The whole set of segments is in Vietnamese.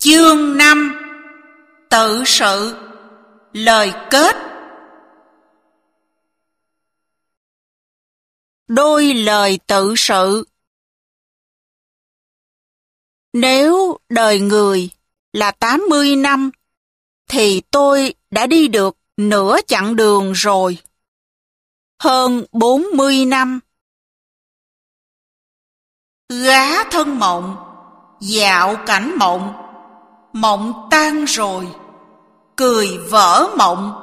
Chương 5. Tự sự. Lời kết. Đôi lời tự sự. Nếu đời người là 80 năm, thì tôi đã đi được nửa chặng đường rồi. Hơn 40 năm. Gá thân mộng, dạo cảnh mộng, mộng tan rồi, cười vỡ mộng.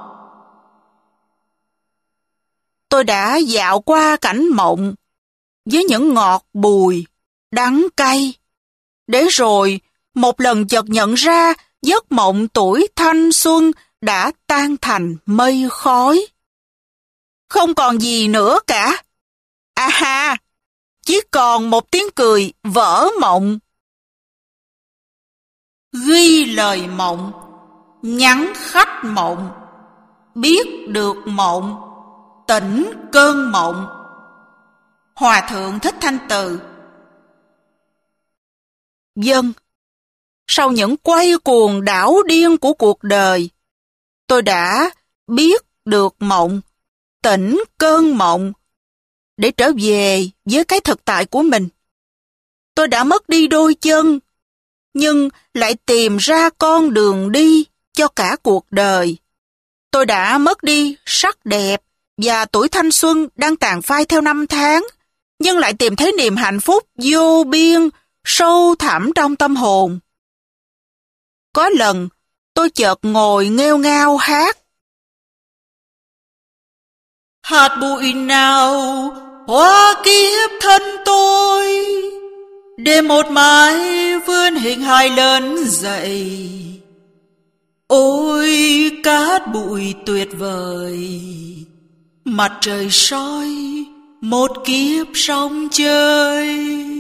Tôi đã dạo qua cảnh mộng với những ngọt bùi, đắng cay, để rồi một lần chợt nhận ra giấc mộng tuổi thanh xuân đã tan thành mây khói. Không còn gì nữa cả. À ha, chỉ còn một tiếng cười vỡ mộng. Ghi lời mộng, nhắn khách mộng, biết được mộng, tỉnh cơn mộng. Hòa thượng Thích Thanh Từ. Vâng, sau những quay cuồng đảo điên của cuộc đời, tôi đã biết được mộng, tỉnh cơn mộng, để trở về với cái thực tại của mình. Tôi đã mất đi đôi chân, nhưng lại tìm ra con đường đi cho cả cuộc đời. Tôi đã mất đi sắc đẹp và tuổi thanh xuân đang tàn phai theo năm tháng, nhưng lại tìm thấy niềm hạnh phúc vô biên, sâu thẳm trong tâm hồn. Có lần, tôi chợt ngồi nghêu ngao hát. Hạt bụi nào hoa kiếp thân tôi, để một mái vươn hình hài lớn dậy. Ôi cát bụi tuyệt vời, mặt trời soi một kiếp sóng chơi.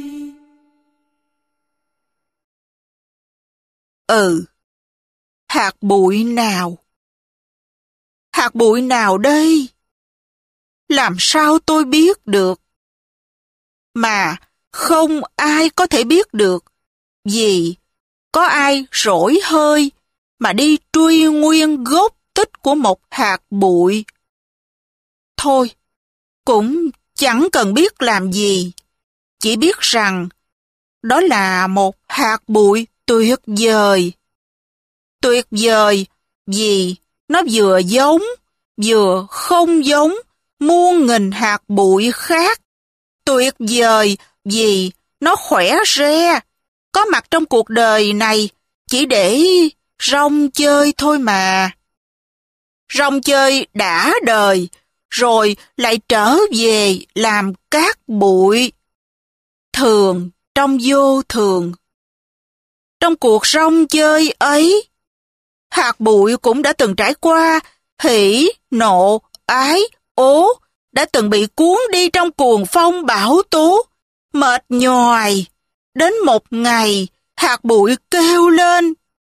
Hạt bụi nào? Hạt bụi nào đây? Làm sao tôi biết được? Mà không ai có thể biết được, vì có ai rỗi hơi mà đi truy nguyên gốc tích của một hạt bụi. Thôi, cũng chẳng cần biết làm gì, chỉ biết rằng đó là một hạt bụi tuyệt vời. Tuyệt vời vì nó vừa giống, vừa không giống muôn nghìn hạt bụi khác. Tuyệt vời vì nó khỏe re, có mặt trong cuộc đời này chỉ để rong chơi thôi mà. Rong chơi đã đời, rồi lại trở về làm cát bụi. Thường trong vô thường. Trong cuộc rong chơi ấy, hạt bụi cũng đã từng trải qua hỉ, nộ, ái, ố, đã từng bị cuốn đi trong cuồng phong bão tố, mệt nhoài. Đến một ngày, hạt bụi kêu lên.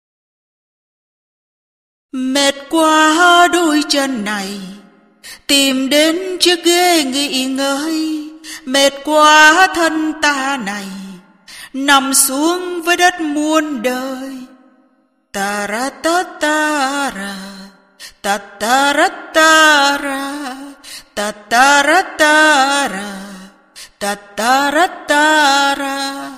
Mệt quá đôi chân này, tìm đến chiếc ghế nghỉ ngơi. Mệt quá thân ta này, nằm xuống với đất muôn đời. Ta ra ta ta ra, ta ta ra ta ra, ta ta ra ta ra, ta ta ra ta ra.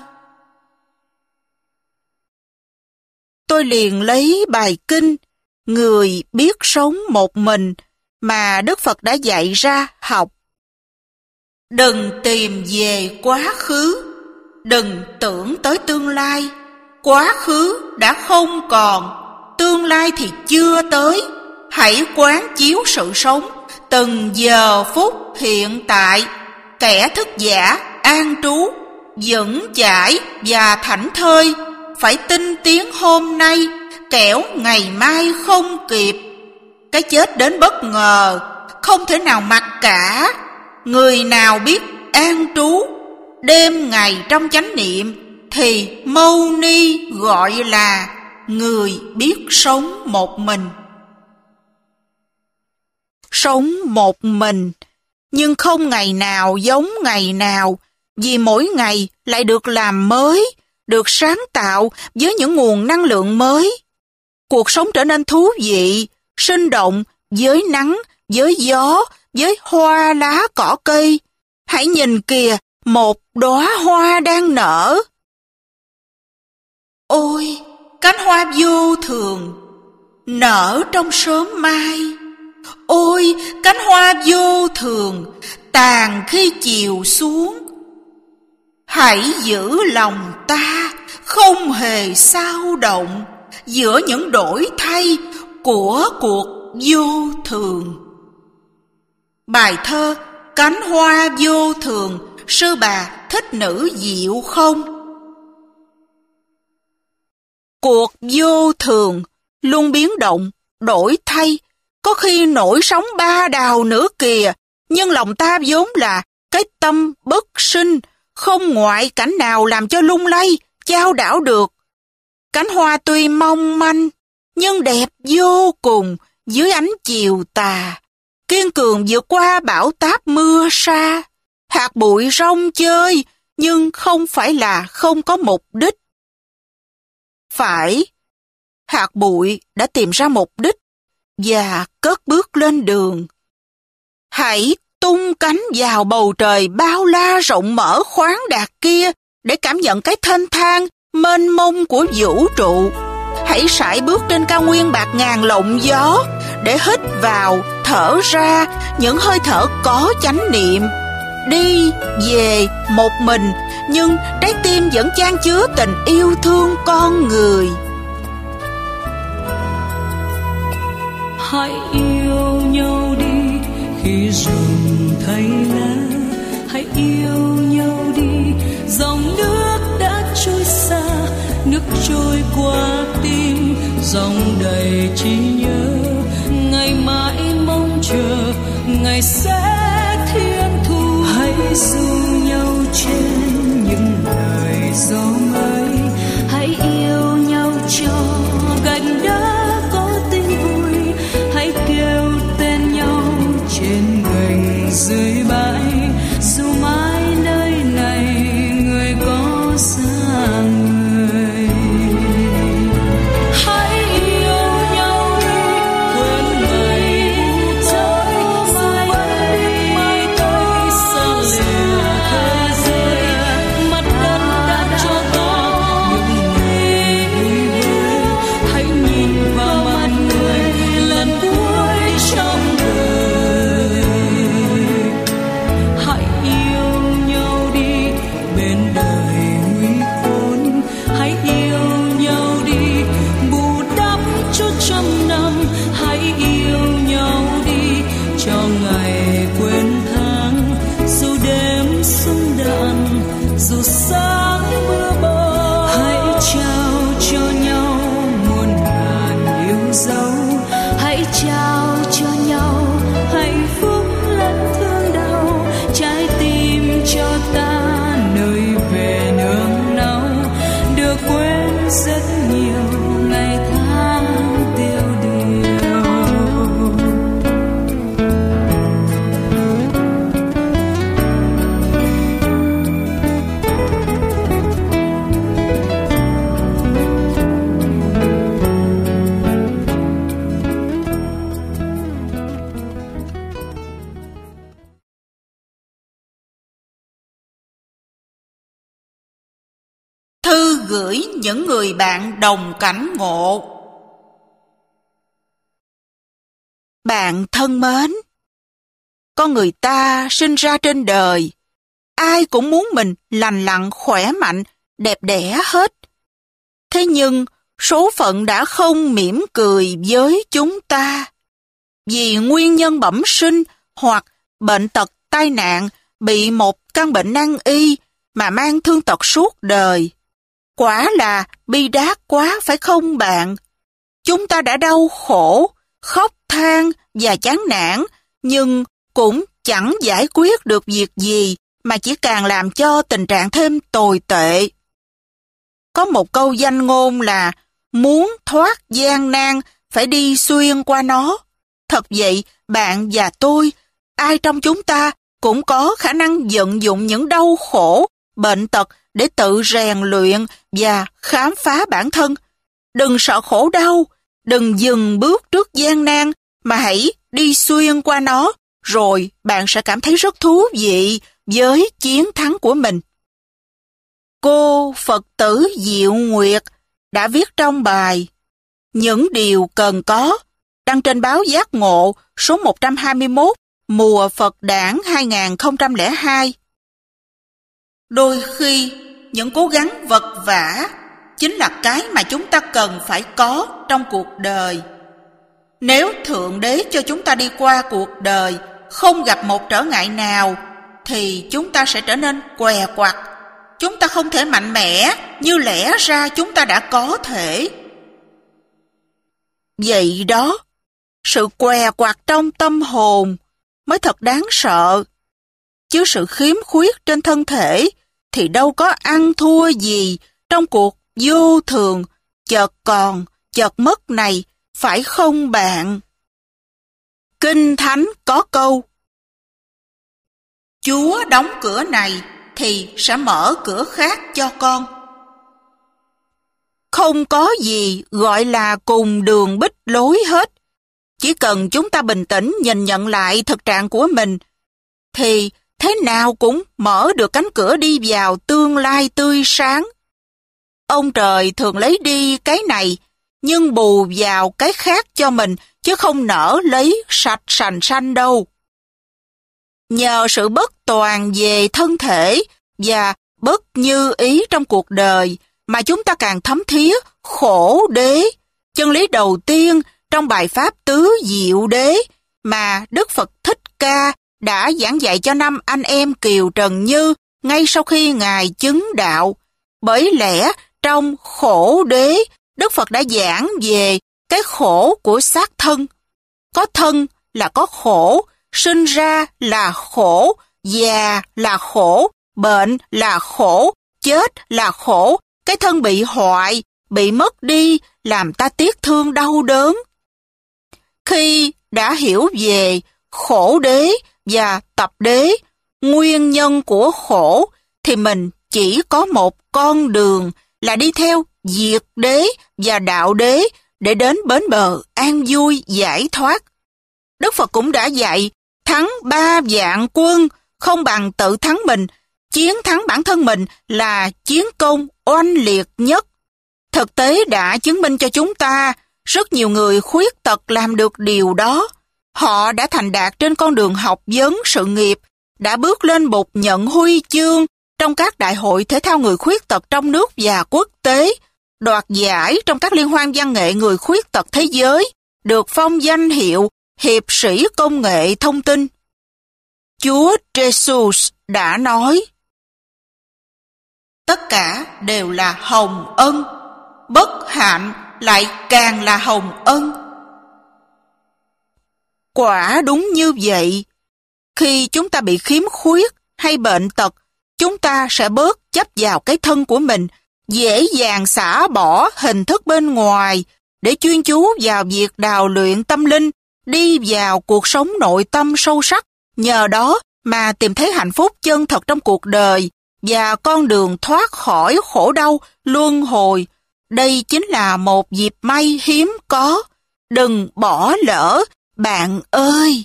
Tôi liền lấy bài kinh Người biết sống một mình mà Đức Phật đã dạy ra học. Đừng tìm về quá khứ, đừng tưởng tới tương lai. Quá khứ đã không còn, tương lai thì chưa tới. Hãy quán chiếu sự sống, từng giờ phút hiện tại. Kẻ thức giả, an trú, vững chãi và thảnh thơi. Phải tinh tiến hôm nay, kẻo ngày mai không kịp. Cái chết đến bất ngờ, không thể nào mặc cả. Người nào biết an trú, đêm ngày trong chánh niệm, thì Mâu Ni gọi là người biết sống một mình. Sống một mình, nhưng không ngày nào giống ngày nào, vì mỗi ngày lại được làm mới, được sáng tạo với những nguồn năng lượng mới. Cuộc sống trở nên thú vị, sinh động, với nắng, với gió, với hoa lá cỏ cây. Hãy nhìn kìa, một đóa hoa đang nở. Ôi, cánh hoa vô thường, nở trong sớm mai. Ôi, cánh hoa vô thường, tàn khi chiều xuống. Hãy giữ lòng ta không hề xao động giữa những đổi thay của cuộc vô thường. Bài thơ Cánh hoa vô thường, sư bà Thích Nữ Diệu Không. Cuộc vô thường luôn biến động, đổi thay, có khi nổi sóng ba đào nữa kìa, nhưng lòng ta vốn là cái tâm bất sinh, không ngoại cảnh nào làm cho lung lay, chao đảo được. Cánh hoa tuy mong manh, nhưng đẹp vô cùng dưới ánh chiều tà, kiên cường vượt qua bão táp mưa sa. Hạt bụi rong chơi, nhưng không phải là không có mục đích. Phải, hạt bụi đã tìm ra mục đích và cất bước lên đường. Hãy tung cánh vào bầu trời bao la rộng mở khoáng đạt kia để cảm nhận cái thênh thang, mênh mông của vũ trụ. Hãy sải bước trên cao nguyên bạc ngàn lộng gió để hít vào, thở ra những hơi thở có chánh niệm. Đi về một mình, nhưng trái tim vẫn chan chứa tình yêu thương con người. Hãy yêu nhau đi khi rừng thay lá, hãy yêu nhau đi dòng nước đã trôi xa, nước trôi qua tim dòng đầy trí nhớ. Ngày mãi mong chờ ngày sẽ thiên thu. Hãy du nhau trên những lời gió mây, hãy yêu nhau cho gạch đá có tin vui. Hãy kêu tên nhau trên gành dưới bãi, dù mãi nơi này người có xa người. Hãy yêu nhau đi, quên ngày u tối, mai tới xa lìa thế giới. Mặt đất đã cho ta những ngày vui vơi, hãy nhìn vào mặt người lần cuối trong đời. Hãy yêu nhau đi bên đời nguy khốn, hãy yêu nhau đi bù đắp cho trăm năm. Hãy yêu nhau đi cho ngày quên tháng, dù đêm xuân đạn, dù sáng mưa bom. Hãy trao cho nhau muôn ngàn yêu dấu, hãy trao cho nhau hạnh phúc lẫn thương đau. Trái tim cho ta nơi về nương náu, được quên rất nhiều ngày tháng tiêu điều. Thư gửi những người bạn đồng cảnh ngộ. Bạn thân mến, con người ta sinh ra trên đời, ai cũng muốn mình lành lặn, khỏe mạnh, đẹp đẽ hết. Thế nhưng, số phận đã không mỉm cười với chúng ta. Vì nguyên nhân bẩm sinh hoặc bệnh tật, tai nạn, bị một căn bệnh nan y mà mang thương tật suốt đời. Quả là bi đát quá phải không bạn? Chúng ta đã đau khổ, khóc than và chán nản, nhưng cũng chẳng giải quyết được việc gì mà chỉ càng làm cho tình trạng thêm tồi tệ. Có một câu danh ngôn là muốn thoát gian nan phải đi xuyên qua nó. Thật vậy, bạn và tôi, ai trong chúng ta cũng có khả năng vận dụng những đau khổ, bệnh tật để tự rèn luyện và khám phá bản thân. Đừng sợ khổ đau, đừng dừng bước trước gian nan, mà hãy đi xuyên qua nó, rồi bạn sẽ cảm thấy rất thú vị với chiến thắng của mình. Cô Phật tử Diệu Nguyệt đã viết trong bài Những điều cần có, đăng trên báo Giác Ngộ số 121, mùa Phật đản 2002. Đôi khi, những cố gắng vật vã chính là cái mà chúng ta cần phải có trong cuộc đời. Nếu Thượng Đế cho chúng ta đi qua cuộc đời không gặp một trở ngại nào, thì chúng ta sẽ trở nên què quặt. Chúng ta không thể mạnh mẽ như lẽ ra chúng ta đã có thể. Vậy đó, sự què quặt trong tâm hồn mới thật đáng sợ. Chứ sự khiếm khuyết trên thân thể thì đâu có ăn thua gì trong cuộc vô thường, chợt còn, chợt mất này, phải không bạn? Kinh Thánh có câu: Chúa đóng cửa này thì sẽ mở cửa khác cho con. Không có gì gọi là cùng đường bích lối hết. Chỉ cần chúng ta bình tĩnh nhìn nhận lại thực trạng của mình, thì thế nào cũng mở được cánh cửa đi vào tương lai tươi sáng. Ông trời thường lấy đi cái này, nhưng bù vào cái khác cho mình, chứ không nỡ lấy sạch sành xanh đâu. Nhờ sự bất toàn về thân thể và bất như ý trong cuộc đời mà chúng ta càng thấm thía khổ đế, chân lý đầu tiên trong bài pháp Tứ Diệu Đế mà Đức Phật Thích Ca đã giảng dạy cho 5 anh em Kiều Trần Như ngay sau khi Ngài chứng đạo. Bởi lẽ trong khổ đế, Đức Phật đã giảng về cái khổ của xác thân. Có thân là có khổ, sinh ra là khổ, già là khổ, bệnh là khổ, chết là khổ. Cái thân bị hoại, bị mất đi, làm ta tiếc thương đau đớn. Khi đã hiểu về khổ đế và tập đế, nguyên nhân của khổ, thì mình chỉ có một con đường là đi theo diệt đế và đạo đế để đến bến bờ an vui giải thoát. Đức Phật cũng đã dạy thắng 3 vạn quân không bằng tự thắng mình, chiến thắng bản thân mình là chiến công oanh liệt nhất. Thực tế đã chứng minh cho chúng ta, rất nhiều người khuyết tật làm được điều đó. Họ đã thành đạt trên con đường học vấn sự nghiệp, đã bước lên bục nhận huy chương trong các đại hội thể thao người khuyết tật trong nước và quốc tế, đoạt giải trong các liên hoan văn nghệ người khuyết tật thế giới, được phong danh hiệu hiệp sĩ công nghệ thông tin. Chúa Jesus đã nói: Tất cả đều là hồng ân, bất hạnh lại càng là hồng ân. Quả đúng như vậy. Khi chúng ta bị khiếm khuyết hay bệnh tật, chúng ta sẽ bớt chấp vào cái thân của mình, dễ dàng xả bỏ hình thức bên ngoài để chuyên chú vào việc đào luyện tâm linh, đi vào cuộc sống nội tâm sâu sắc, nhờ đó mà tìm thấy hạnh phúc chân thật trong cuộc đời và con đường thoát khỏi khổ đau luân hồi. Đây chính là một dịp may hiếm có. Đừng bỏ lỡ, bạn ơi!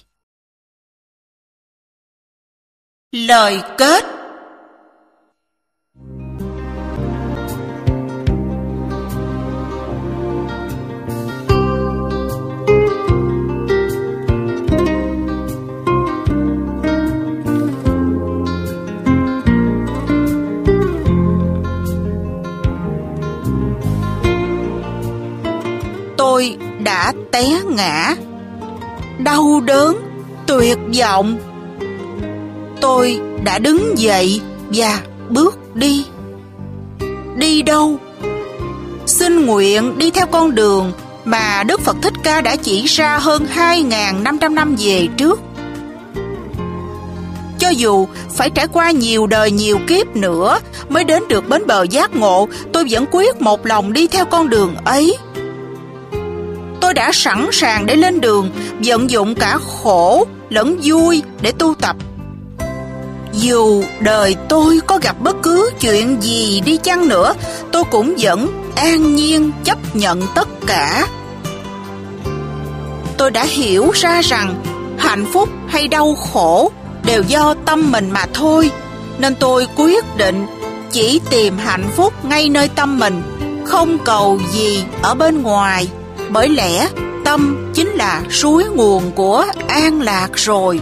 Lời kết. Tôi đã té ngã, đau đớn, tuyệt vọng. Tôi đã đứng dậy và bước đi. Đi đâu? Xin nguyện đi theo con đường mà Đức Phật Thích Ca đã chỉ ra hơn 2.500 năm về trước. Cho dù phải trải qua nhiều đời nhiều kiếp nữa mới đến được bến bờ giác ngộ, tôi vẫn quyết một lòng đi theo con đường ấy. Tôi đã sẵn sàng để lên đường, vận dụng cả khổ lẫn vui để tu tập. Dù đời tôi có gặp bất cứ chuyện gì đi chăng nữa, tôi cũng vẫn an nhiên chấp nhận tất cả. Tôi đã hiểu ra rằng hạnh phúc hay đau khổ đều do tâm mình mà thôi, nên tôi quyết định chỉ tìm hạnh phúc ngay nơi tâm mình, không cầu gì ở bên ngoài, bởi lẽ tâm chính là suối nguồn của an lạc rồi.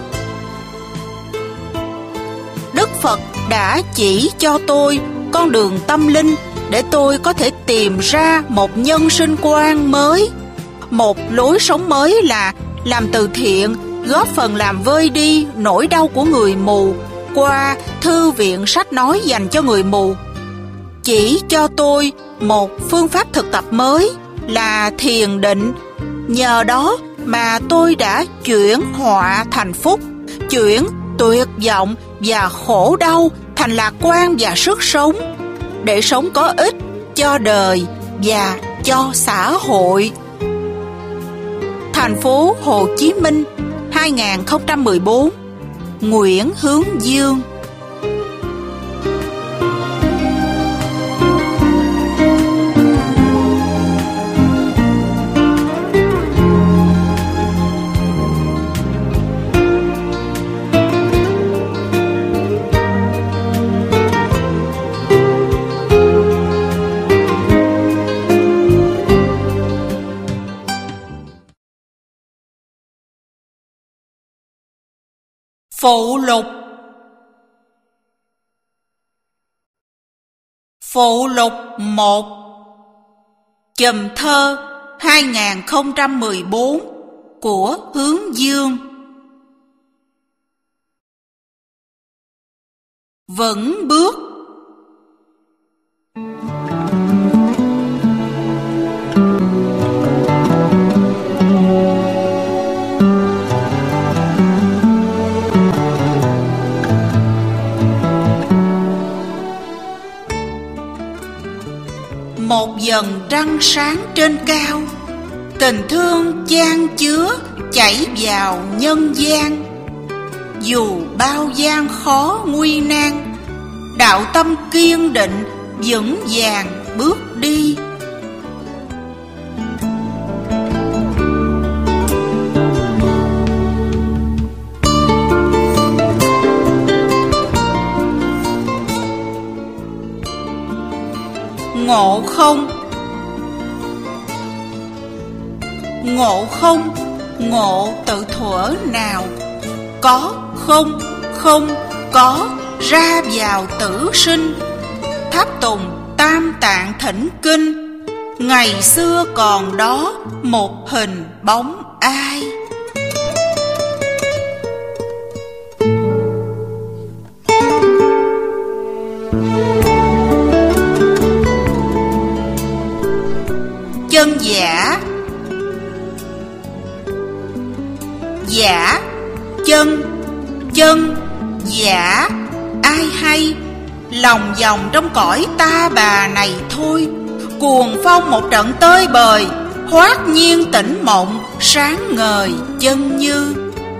Đức Phật đã chỉ cho tôi con đường tâm linh để tôi có thể tìm ra một nhân sinh quan mới, một lối sống mới là làm từ thiện, góp phần làm vơi đi nỗi đau của người mù qua thư viện sách nói dành cho người mù. Chỉ cho tôi một phương pháp thực tập mới là thiền định. Nhờ đó mà tôi đã chuyển họa thành phúc, chuyển tuyệt vọng và khổ đau thành lạc quan và sức sống, để sống có ích cho đời và cho xã hội. Thành phố Hồ Chí Minh, 2014. Nguyễn Hướng Dương. Phụ lục. Phụ lục 1. Chùm thơ 2014 của Hướng Dương. Vững bước. Một dần trăng sáng trên cao, tình thương chan chứa chảy vào nhân gian. Dù bao gian khó nguy nan, đạo tâm kiên định vững vàng bước đi. Ngộ không. Ngộ không, ngộ tự thuở nào, có không, không có, ra vào tử sinh. Tháp tùng tam tạng thỉnh kinh, ngày xưa còn đó một hình bóng ai. Chân giả. Giả, chân, chân, giả, ai hay. Lòng vòng trong cõi ta bà này thôi, cuồng phong một trận tơi bời, hoát nhiên tỉnh mộng, sáng ngời chân như.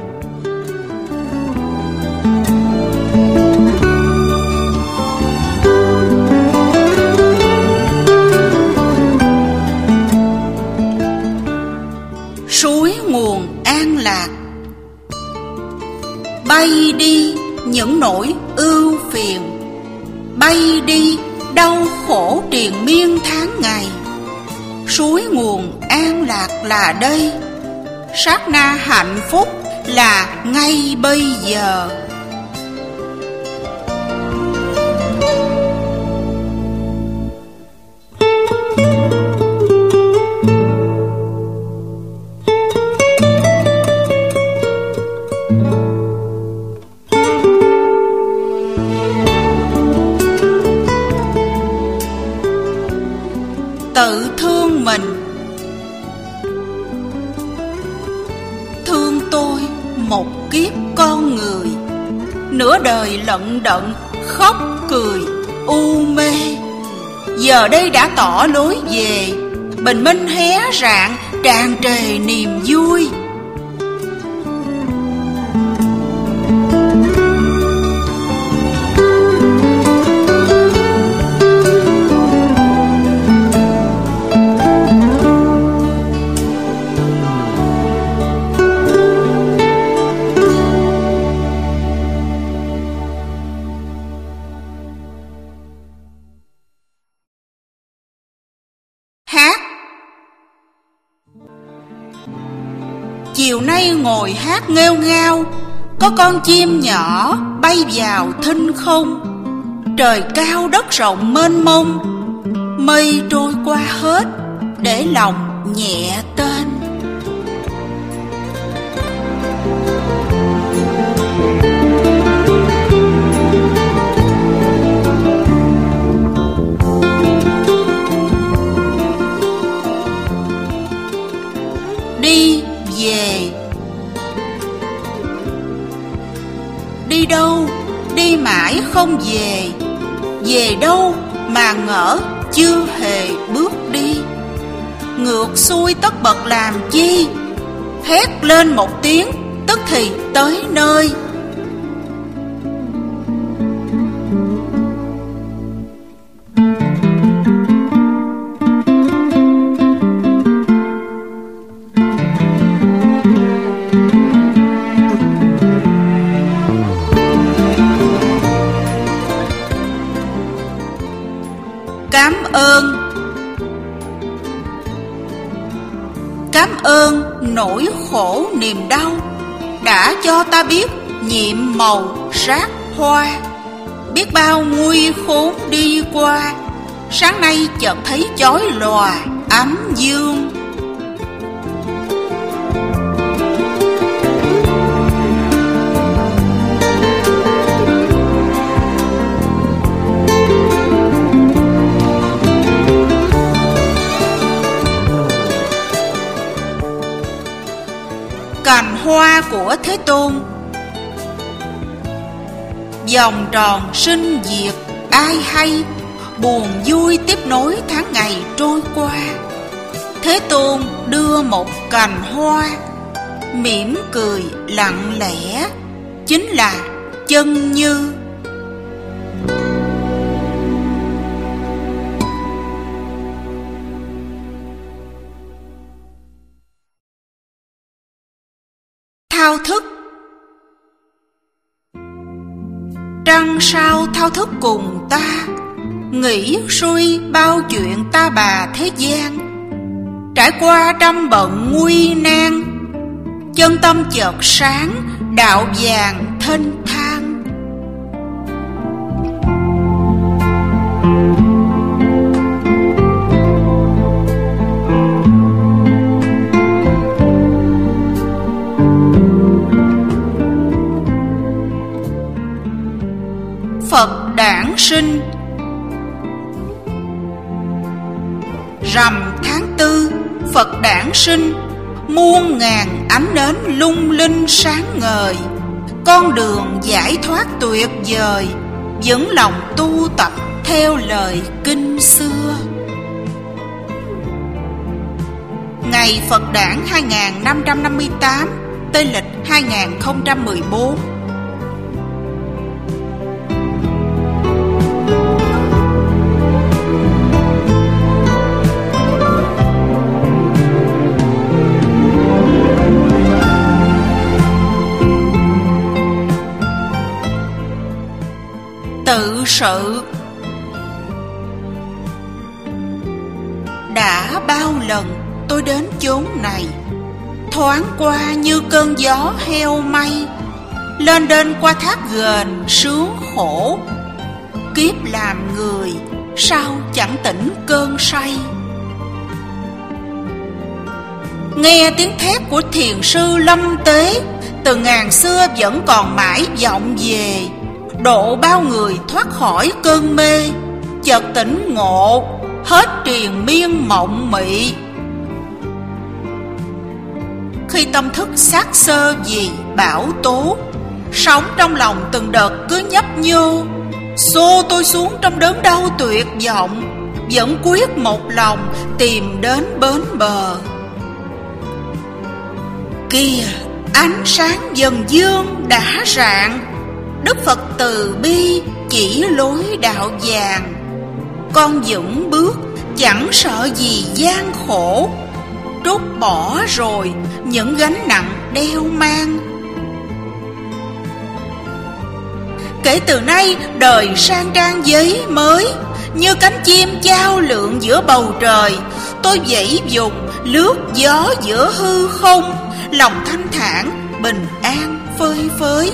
Suối nguồn an lạc. Bay đi những nỗi ưu phiền, bay đi đau khổ triền miên tháng ngày. Suối nguồn an lạc là đây, sát na hạnh phúc là ngay bây giờ. Tự thương mình. Thương tôi một kiếp con người, nửa đời lận đận khóc cười u mê. Giờ đây đã tỏ lối về, bình minh hé rạng tràn trề niềm vui. chiều nay ngồi hát nghêu ngao, có con chim nhỏ bay vào thinh không. Trời cao đất rộng mênh mông, mây trôi qua hết, để lòng nhẹ tên. Đi về. Đi đâu? Đi mãi không về. Về đâu mà ngỡ chưa hề bước đi. Ngược xuôi tất bật làm chi? Hét lên một tiếng, tức thì tới nơi. Cảm ơn nỗi khổ niềm đau đã cho ta biết nhiệm màu rác hoa. Biết bao nguy khốn đi qua, sáng nay chợt thấy chói lòa ánh dương. Cành hoa của Thế Tôn. Vòng tròn sinh diệt ai hay, buồn vui tiếp nối tháng ngày trôi qua. Thế Tôn đưa một cành hoa, mỉm cười lặng lẽ, chính là chân như. Thao thức. Trăng sao thao thức cùng ta, nghĩ suy bao chuyện ta bà thế gian. Trải qua trăm bận nguy nan, chân tâm chợt sáng, đạo vàng thênh thang. Phật đản sinh. Rằm tháng 4, Phật đản sinh, muôn ngàn ánh nến lung linh sáng ngời. Con đường giải thoát tuyệt vời, vững lòng tu tập theo lời kinh xưa. Ngày Phật đản 2558, Tây lịch 2014. Tự sự. Đã bao lần tôi đến chốn này, thoáng qua như cơn gió heo may, lên đên qua thác ghềnh sướng khổ. Kiếp làm người sao chẳng tỉnh cơn say. Nghe tiếng thét của thiền sư Lâm Tế, từ ngàn xưa vẫn còn mãi vọng về, độ bao người thoát khỏi cơn mê, chợt tỉnh ngộ, hết triền miên mộng mị. Khi tâm thức xác sơ vì bão tố, sống trong lòng từng đợt cứ nhấp nhô, xô tôi xuống trong đớn đau tuyệt vọng, vẫn quyết một lòng tìm đến bến bờ. Kìa, ánh sáng dần dương đã rạng, Đức Phật từ bi chỉ lối đạo vàng. Con vững bước chẳng sợ gì gian khổ, trút bỏ rồi những gánh nặng đeo mang. Kể từ nay đời sang trang giấy mới, như cánh chim chao lượn giữa bầu trời. Tôi vẫy vùng lướt gió giữa hư không, lòng thanh thản, bình an, phơi phới.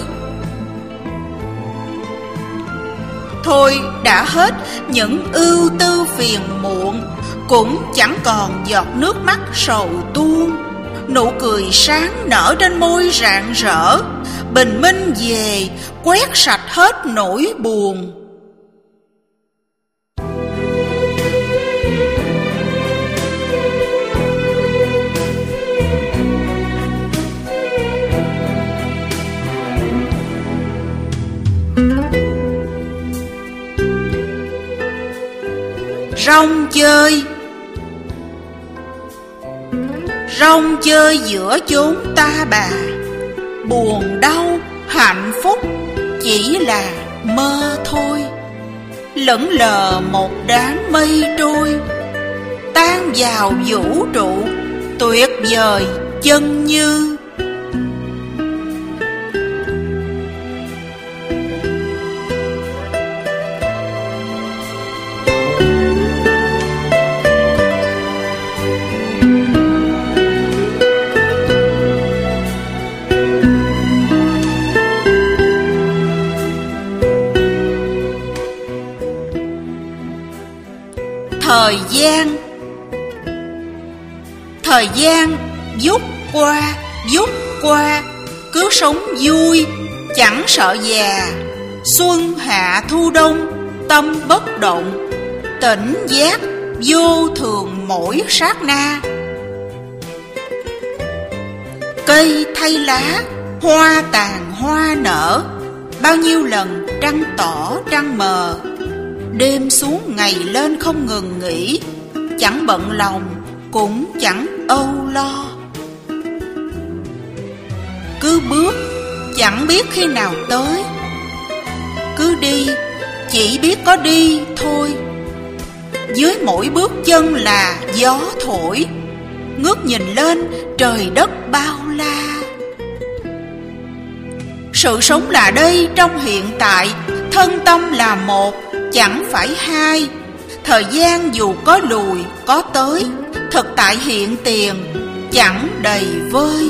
Thôi đã hết những ưu tư phiền muộn, cũng chẳng còn giọt nước mắt sầu tuôn. Nụ cười sáng nở trên môi rạng rỡ, bình minh về quét sạch hết nỗi buồn. Rong chơi. Rong chơi giữa chốn ta bà, buồn đau, hạnh phúc chỉ là mơ thôi. Lững lờ một đám mây trôi, tan vào vũ trụ tuyệt vời chân như. Thời gian vút qua, cứ sống vui, chẳng sợ già. Xuân hạ thu đông, tâm bất động, tỉnh giác vô thường mỗi sát na. Cây thay lá, hoa tàn hoa nở, bao nhiêu lần trăng tỏ trăng mờ. Đêm xuống ngày lên không ngừng nghỉ, chẳng bận lòng cũng chẳng âu lo. Cứ bước chẳng biết khi nào tới, cứ đi chỉ biết có đi thôi. Dưới mỗi bước chân là gió thổi, ngước nhìn lên trời đất bao la. Sự sống là đây trong hiện tại, thân tâm là một, chẳng phải hai. Thời gian dù có lùi có tới, thực tại hiện tiền chẳng đầy vơi.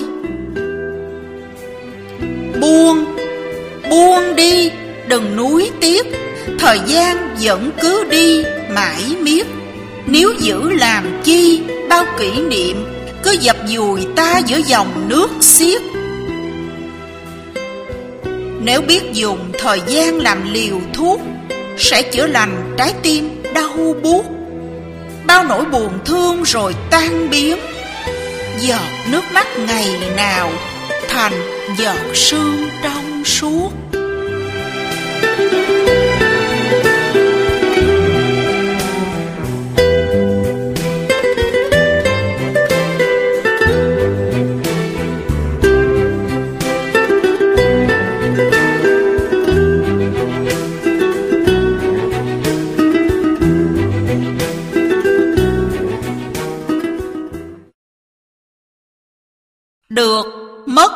Buông đi, đừng nuối tiếc, thời gian vẫn cứ đi mãi miết. Nếu giữ làm chi bao kỷ niệm, cứ dập dùi ta giữa dòng nước xiết. Nếu biết dùng thời gian làm liều thuốc, sẽ chữa lành trái tim đau buốt. Bao nỗi buồn thương rồi tan biến, giọt nước mắt ngày nào thành giọt sương trong suốt. Được, mất.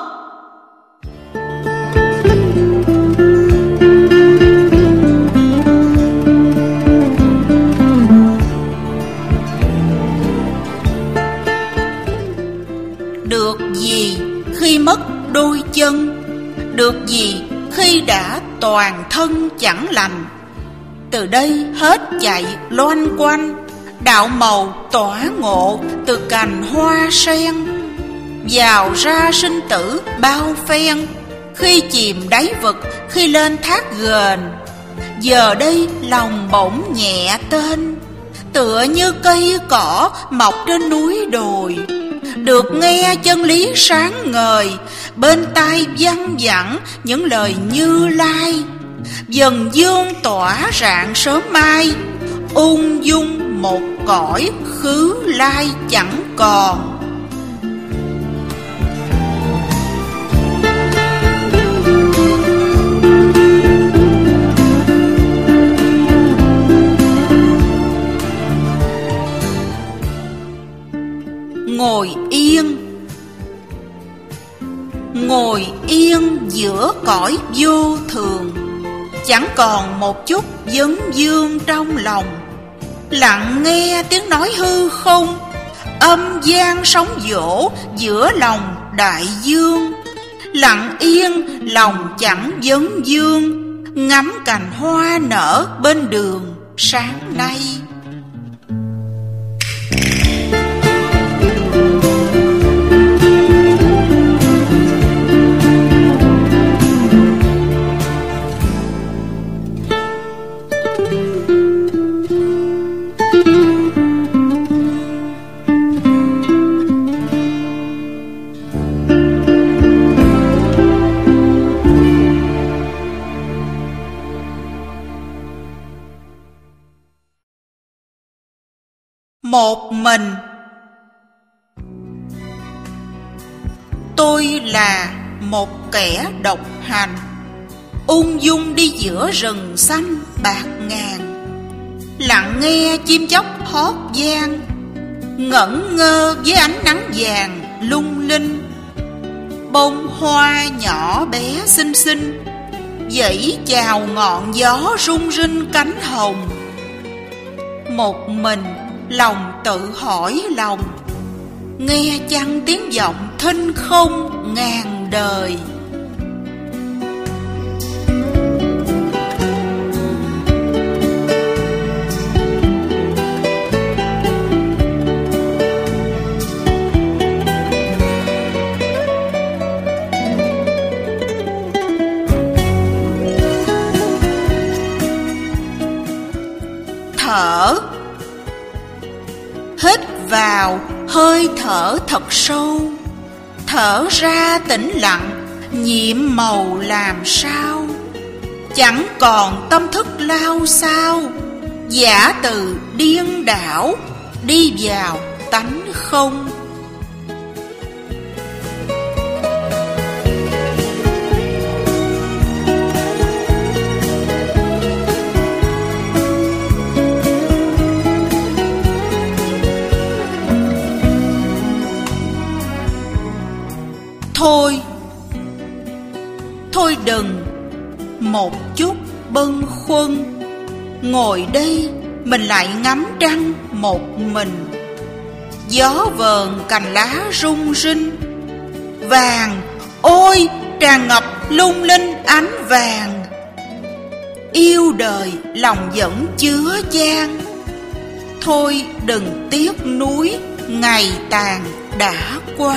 Được gì khi mất đôi chân? Được gì khi đã toàn thân chẳng lành? Từ đây hết chạy loanh quanh, đạo màu tỏa ngộ từ cành hoa sen. Vào ra sinh tử bao phen, khi chìm đáy vực, khi lên thác ghềnh. Giờ đây lòng bỗng nhẹ tên, tựa như cây cỏ mọc trên núi đồi. Được nghe chân lý sáng ngời, bên tai văng vẳng những lời Như Lai. Dần dương tỏa rạng sớm mai, ung dung một cõi khứ lai chẳng còn. Ngồi yên giữa cõi vô thường, chẳng còn một chút vấn vương trong lòng. Lặng nghe tiếng nói hư không, âm vang sóng vỗ giữa lòng đại dương. Lặng yên lòng chẳng vấn vương, ngắm cành hoa nở bên đường sáng nay. Một mình. Tôi là một kẻ độc hành, ung dung đi giữa rừng xanh bạt ngàn, lặng nghe chim chóc hót vang, ngẩn ngơ với ánh nắng vàng lung linh. Bông hoa nhỏ bé xinh xinh vẫy chào ngọn gió rung rinh cánh hồng. Một mình lòng tự hỏi lòng, nghe chăng tiếng vọng thinh không ngàn đời. Thở. Hít vào hơi thở thật sâu, thở ra tĩnh lặng, nhiệm màu làm sao. Chẳng còn tâm thức lao sao, giả từ điên đảo, đi vào tánh không. Thôi đừng một chút bâng khuâng, ngồi đây mình lại ngắm trăng một mình. Gió vờn cành lá rung rinh, vàng ôi tràn ngập lung linh ánh vàng. Yêu đời lòng vẫn chứa chan, thôi đừng tiếc nuối ngày tàn đã qua.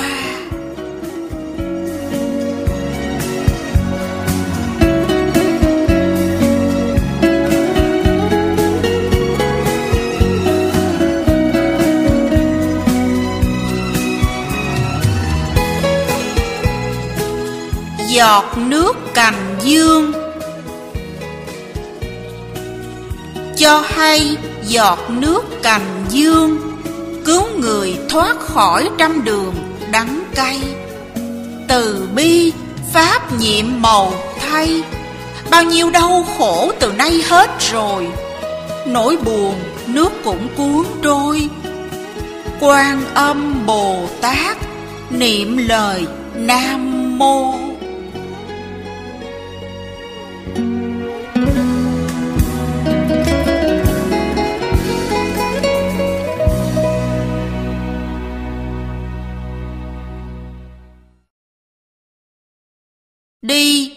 Giọt nước cành dương. Cho hay giọt nước cành dương, cứu người thoát khỏi trăm đường đắng cay. Từ bi pháp nhiệm màu thay, bao nhiêu đau khổ từ nay hết rồi. Nỗi buồn nước cũng cuốn trôi. Quan Âm Bồ Tát niệm lời Nam Mô. Đi.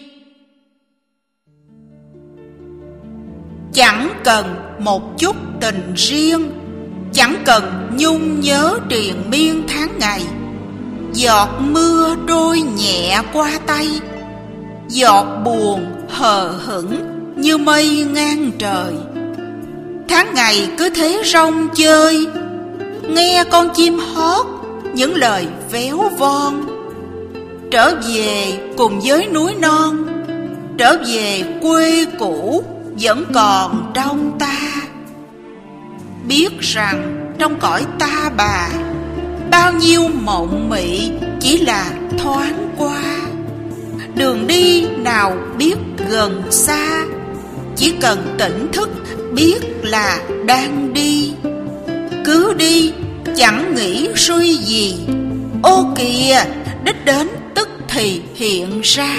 Chẳng cần một chút tình riêng, chẳng cần nhung nhớ triền miên tháng ngày. Giọt mưa trôi nhẹ qua tay, giọt buồn hờ hững như mây ngang trời. Tháng ngày cứ thế rong chơi, nghe con chim hót những lời véo von. Trở về cùng với núi non, trở về quê cũ vẫn còn trong ta. Biết rằng trong cõi ta bà, bao nhiêu mộng mị chỉ là thoáng qua. Đường đi nào biết gần xa, chỉ cần tỉnh thức biết là đang đi. Cứ đi chẳng nghĩ suy gì, ô kìa đích đến tức thì hiện ra.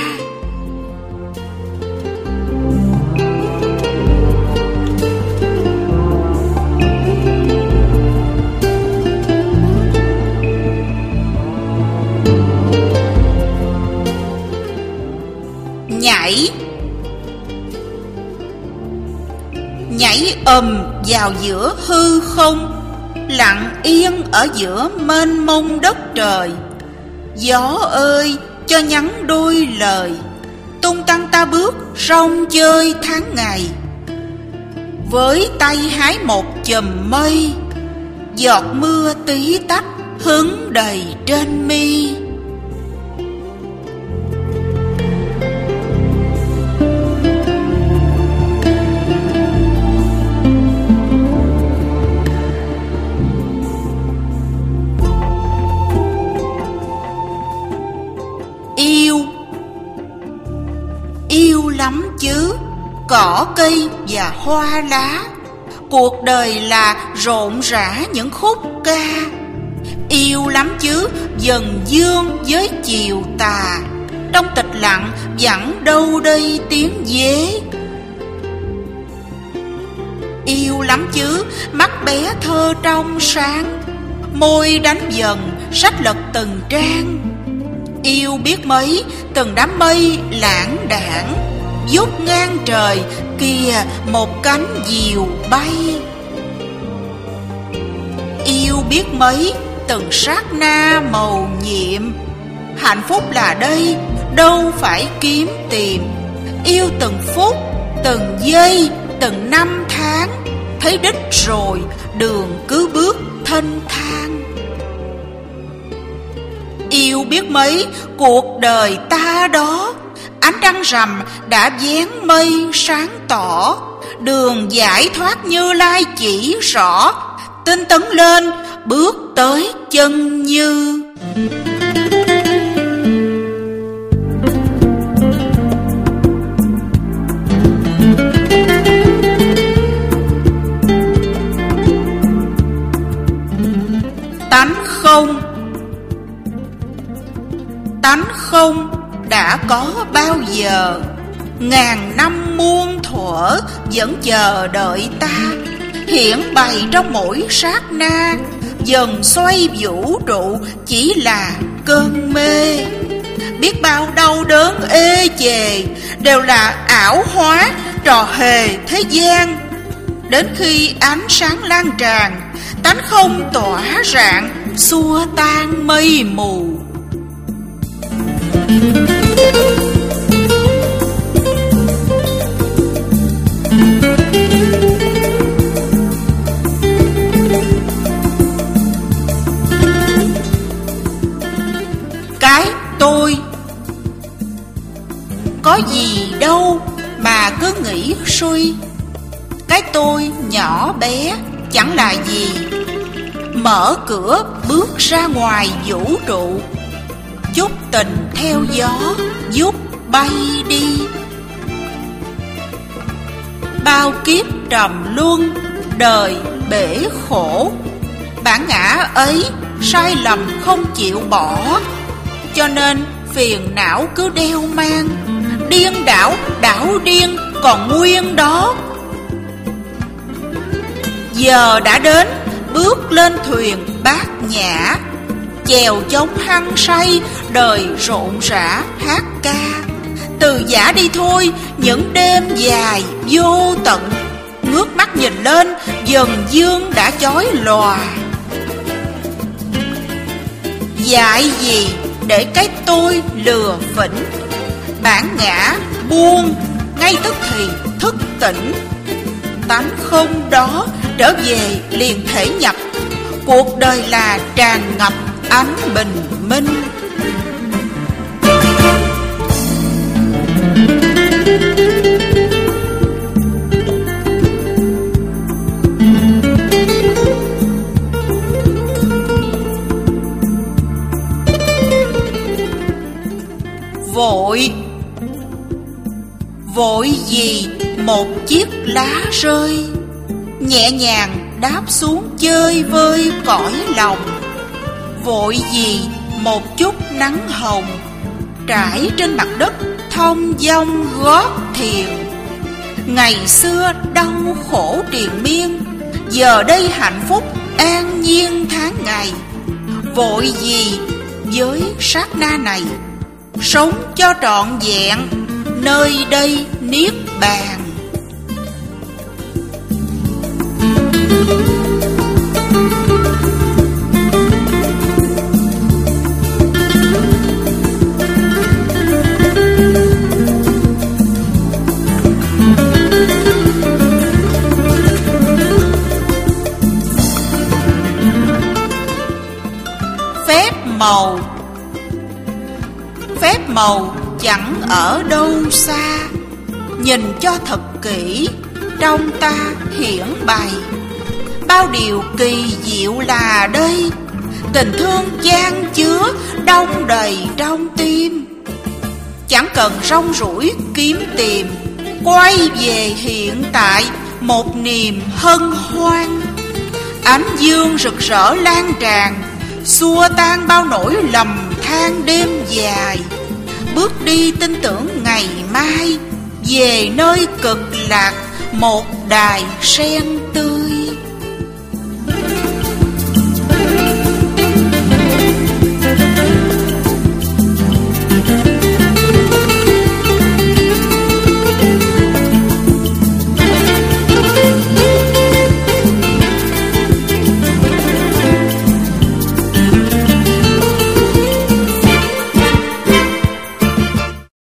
vào giữa hư không, lặng yên ở giữa mênh mông đất trời. Gió ơi cho nhắn đôi lời, tung tăng ta bước rong chơi tháng ngày. Với tay hái một chùm mây, giọt mưa tí tách hứng đầy trên mi. Yêu lắm chứ, cỏ cây và hoa lá. Cuộc đời là rộn rã những khúc ca. Yêu lắm chứ, dần dương với chiều tà. Trong tịch lặng vẳng đâu đây tiếng dế. Yêu lắm chứ, mắt bé thơ trong sáng, môi đánh dần, sách lật từng trang. Yêu biết mấy, từng đám mây lãng đãng, vút ngang trời, kìa một cánh diều bay. Yêu biết mấy, từng sát na mầu nhiệm, hạnh phúc là đây, đâu phải kiếm tìm. Yêu từng phút, từng giây, từng năm tháng, thấy đích rồi, đường cứ bước thênh thang. Yêu biết mấy, cuộc đời ta đó, ánh trăng rằm đã vén mây sáng tỏ. Đường giải thoát Như Lai chỉ rõ, tinh tấn lên, bước tới chân như. Tánh không. Tánh không đã có bao giờ, ngàn năm muôn thuở vẫn chờ đợi ta, hiển bày trong mỗi sát na. Dần xoay vũ trụ chỉ là cơn mê. Biết bao đau đớn ê chề đều là ảo hóa, trò hề thế gian. Đến khi ánh sáng lan tràn, tánh không tỏa rạng, xua tan mây mù. Cái tôi có gì đâu mà cứ nghĩ suy. Cái tôi nhỏ bé chẳng là gì, mở cửa bước ra ngoài vũ trụ. Chút tình theo gió giúp bay đi. Bao kiếp trầm luân, đời bể khổ. Bản ngã ấy sai lầm không chịu bỏ, cho nên phiền não cứ đeo mang. Điên đảo, đảo điên còn nguyên đó. Giờ đã đến, bước lên thuyền bát nhã, chèo chống hăng say, đời rộn rã hát ca. Từ giả đi thôi, những đêm dài vô tận. Ngước mắt nhìn lên, dần dương đã chói lòa. Dạy gì để cái tôi lừa phỉnh, bản ngã buông, ngay tức thì thức tỉnh. Tánh không đó trở về liền thể nhập, cuộc đời là tràn ngập ánh bình minh. Vội, vội gì một chiếc lá rơi, nhẹ nhàng đáp xuống chơi vơi cõi lòng. Vội gì một chút nắng hồng, trải trên mặt đất thông dong gót thiền. Ngày xưa đau khổ triền miên, giờ đây hạnh phúc an nhiên tháng ngày. Vội gì với sát na này, sống cho trọn vẹn nơi đây niết bàn. Phép màu chẳng ở đâu xa, nhìn cho thật kỹ trong ta hiển bày. Bao điều kỳ diệu là đây, tình thương chan chứa đông đầy trong tim. Chẳng cần rong ruổi kiếm tìm, quay về hiện tại một niềm hân hoan. Ánh dương rực rỡ lan tràn, xua tan bao nỗi lầm than đêm dài. Bước đi tin tưởng ngày mai, về nơi cực lạc một đài sen tươi.